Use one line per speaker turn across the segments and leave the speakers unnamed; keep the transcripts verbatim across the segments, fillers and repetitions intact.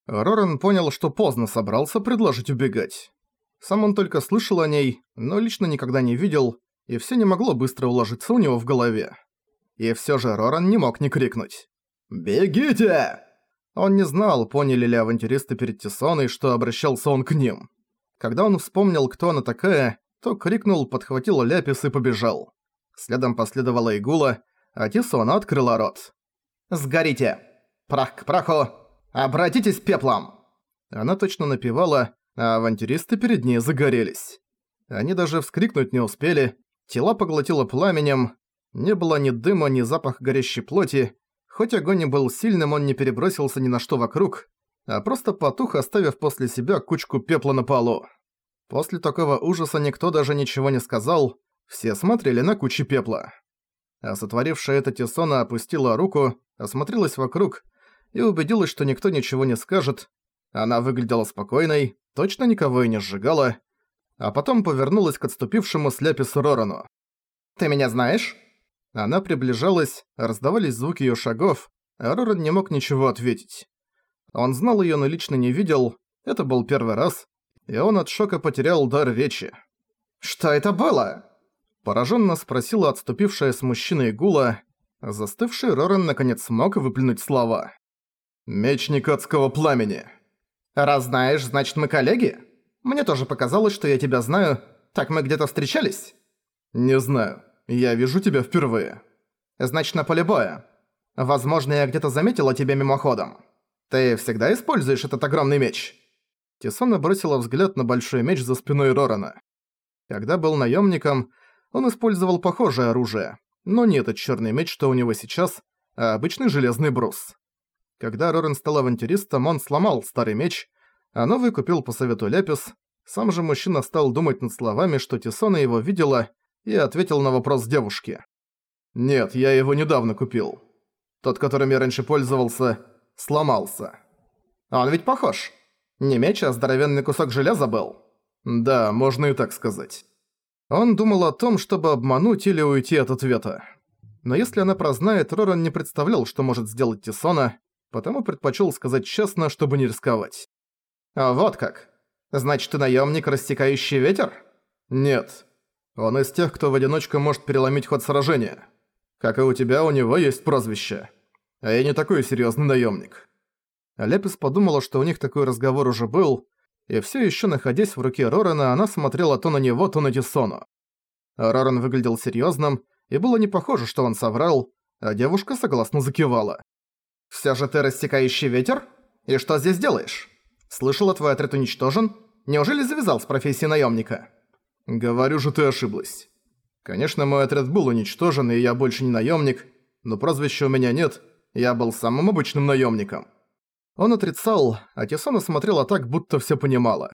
Роран понял, что поздно собрался предложить убегать. Сам он только слышал о ней, но лично никогда не видел, и всё не могло быстро уложиться у него в голове. И всё же Роран не мог не крикнуть: «Бегите!». Он не знал, поняли ли авантюристы перед Тисоной, что обращался он к ним. Когда он вспомнил, кто она такая, то крикнул, подхватил ляпис и побежал. Следом последовала Игула, а Тисона открыла рот. «Сгорите! Прах к праху! Обратитесь пеплом!». Она точно напевала, а авантюристы перед ней загорелись. Они даже вскрикнуть не успели, тела поглотило пламенем, не было ни дыма, ни запаха горящей плоти, хоть огонь и был сильным, он не перебросился ни на что вокруг, а просто потух, оставив после себя кучку пепла на полу. После такого ужаса никто даже ничего не сказал, все смотрели на кучу пепла. А сотворившая это Тисона опустила руку, осмотрелась вокруг и убедилась, что никто ничего не скажет. Она выглядела спокойной, точно никого и не сжигала, а потом повернулась к отступившему с ляпису Рорану. «Ты меня знаешь?» Она приближалась, раздавались звуки её шагов, а Роран не мог ничего ответить. Он знал её, но лично не видел, это был первый раз, и он от шока потерял дар речи. «Что это было?» Пораженно спросила отступившая с мужчиной Игула. Застывший Роран наконец смог выплюнуть слова. «Мечник адского пламени». «Раз знаешь, значит мы коллеги? Мне тоже показалось, что я тебя знаю. Так мы где-то встречались?» «Не знаю. Я вижу тебя впервые». «Значит, на поле боя. Возможно, я где-то заметила тебя мимоходом. Ты всегда используешь этот огромный меч?» Тисона бросила взгляд на большой меч за спиной Рорана. Когда был наемником, он использовал похожее оружие, но не этот черный меч, что у него сейчас, а обычный железный брус. Когда Роран стал авантюристом, он сломал старый меч, а новый купил по совету ляпис. Сам же мужчина стал думать над словами, что Тисона его видела, и ответил на вопрос девушки. «Нет, я его недавно купил. Тот, которым я раньше пользовался, сломался». «Он ведь похож. Не меч, а здоровенный кусок железа был». «Да, можно и так сказать». Он думал о том, чтобы обмануть или уйти от ответа. Но если она прознает, Роран не представлял, что может сделать Тисона, потому предпочел сказать честно, чтобы не рисковать. «А вот как. Значит, ты наемник, рассекающий ветер?» «Нет. Он из тех, кто в одиночку может переломить ход сражения. Как и у тебя, у него есть прозвище. А я не такой серьезный наемник». Ляпис подумала, что у них такой разговор уже был, и все еще находясь в руке Рорана, она смотрела то на него, то на Тисону. Роран выглядел серьезным, и было не похоже, что он соврал, а девушка согласно закивала. «Всё же ты рассекающий ветер? И что здесь делаешь? Слышала, твой отряд уничтожен? Неужели завязал с профессией наемника?» «Говорю же, ты ошиблась. Конечно, мой отряд был уничтожен, и я больше не наемник, но прозвища у меня нет, я был самым обычным наемником». Он отрицал, а Тисона смотрела так, будто все понимала.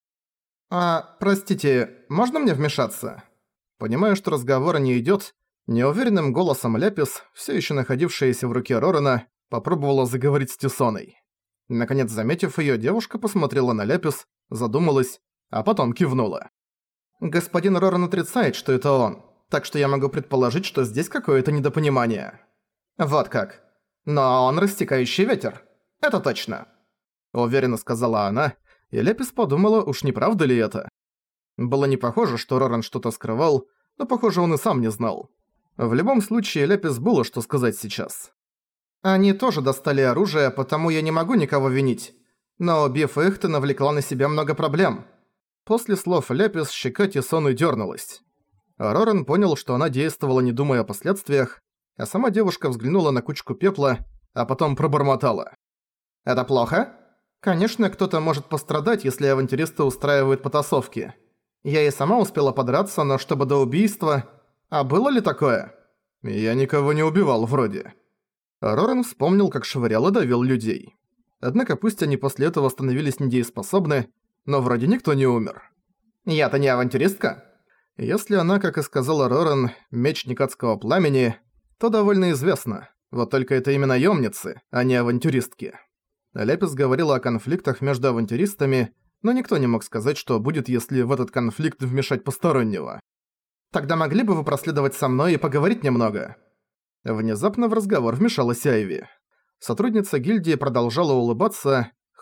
«А, простите, можно мне вмешаться?» Понимая, что разговора не идёт, неуверенным голосом Ляпис, все еще находившаяся в руке Рорана, попробовала заговорить с Тисоной. Наконец, заметив её, девушка посмотрела на Ляпис, задумалась, а потом кивнула. «Господин Роран отрицает, что это он, так что я могу предположить, что здесь какое-то недопонимание». «Вот как. Но он рассекающий ветер. Это точно», — уверенно сказала она, и Ляпис подумала, уж не правда ли это. Было не похоже, что Роран что-то скрывал, но, похоже, он и сам не знал. В любом случае, Ляпис было что сказать сейчас. «Они тоже достали оружие, потому я не могу никого винить. Но, убив их, ты навлекла на себя много проблем». После слов Ляпис щека Тисоны дёрнулась. Роран понял, что она действовала, не думая о последствиях, а сама девушка взглянула на кучку пепла, а потом пробормотала. «Это плохо? Конечно, кто-то может пострадать, если авантюристы устраивают потасовки. Я и сама успела подраться, но чтобы до убийства... А было ли такое?» «Я никого не убивал, вроде». Роран вспомнил, как швырял и давил людей. Однако пусть они после этого становились недееспособны, но вроде никто не умер. «Я-то не авантюристка?» Если она, как и сказала Роран, мечник адского пламени, то довольно известно. Вот только это именно наёмницы, а не авантюристки. Ляпис говорила о конфликтах между авантюристами, но никто не мог сказать, что будет, если в этот конфликт вмешать постороннего. «Тогда могли бы вы проследовать со мной и поговорить немного?» Внезапно в разговор вмешалась Айви. Сотрудница гильдии продолжала улыбаться,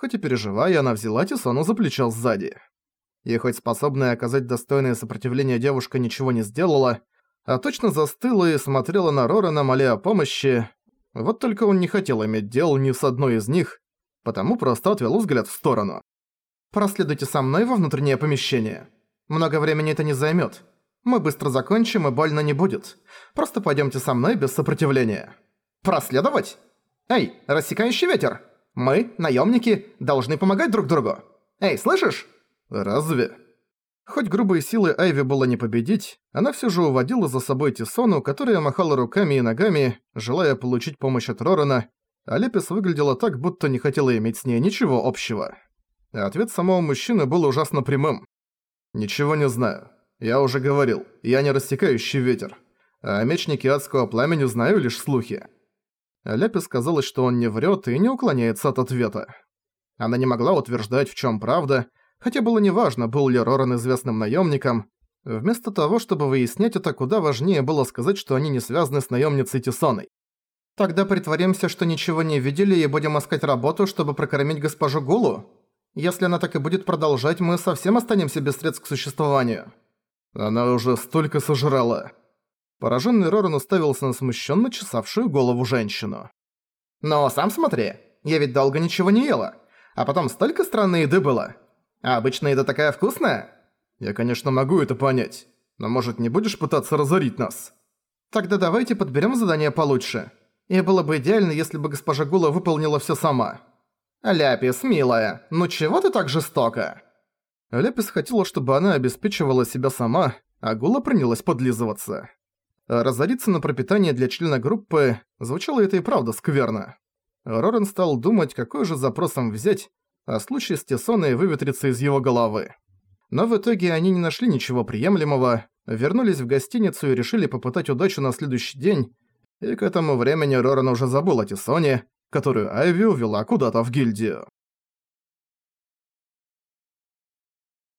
Хоть и переживая, она взяла Тисону за плечо сзади. И хоть способная оказать достойное сопротивление девушка ничего не сделала, а точно застыла и смотрела на Рорана, моля о помощи. Вот только он не хотел иметь дел ни с одной из них, потому просто отвел взгляд в сторону. «Проследуйте со мной во внутреннее помещение. Много времени это не займет. Мы быстро закончим, и больно не будет. Просто пойдемте со мной без сопротивления». «Проследовать? Эй, рассекающий ветер! Мы, наемники, должны помогать друг другу. Эй, слышишь?» «Разве?» Хоть грубой силы Айви было не победить, она все же уводила за собой Тисону, которая махала руками и ногами, желая получить помощь от Рорана, а Лепис выглядела так, будто не хотела иметь с ней ничего общего. Ответ самого мужчины был ужасно прямым. «Ничего не знаю. Я уже говорил, я не рассекающий ветер. А о мечнике адского пламени знаю лишь слухи». Лепис казалось, что он не врет и не уклоняется от ответа. Она не могла утверждать, в чем правда, хотя было неважно, был ли Роран известным наемником. Вместо того, чтобы выяснять это, куда важнее было сказать, что они не связаны с наемницей Тисоной. «Тогда притворимся, что ничего не видели и будем искать работу, чтобы прокормить госпожу Гулу? Если она так и будет продолжать, мы совсем останемся без средств к существованию». Она уже столько сожрала. Пораженный Роран уставился на смущенно чесавшую голову женщину. «Но сам смотри, я ведь долго ничего не ела, а потом столько странной еды было. А обычная еда такая вкусная?» «Я, конечно, могу это понять, но, может, не будешь пытаться разорить нас?» «Тогда давайте подберем задание получше. И было бы идеально, если бы госпожа Гула выполнила все сама». «Ляпис, милая, ну чего ты так жестоко?» Ляпис хотела, чтобы она обеспечивала себя сама, а Гула принялась подлизываться. Разориться на пропитание для члена группы звучало это и правда скверно. Роран стал думать, какой же запросом взять, а случай с Тисоной выветрится из его головы. Но в итоге они не нашли ничего приемлемого, вернулись в гостиницу и решили попытать удачу на следующий день, и к этому времени Роран уже забыл о Тисоне, которую Айви увела куда-то в гильдию.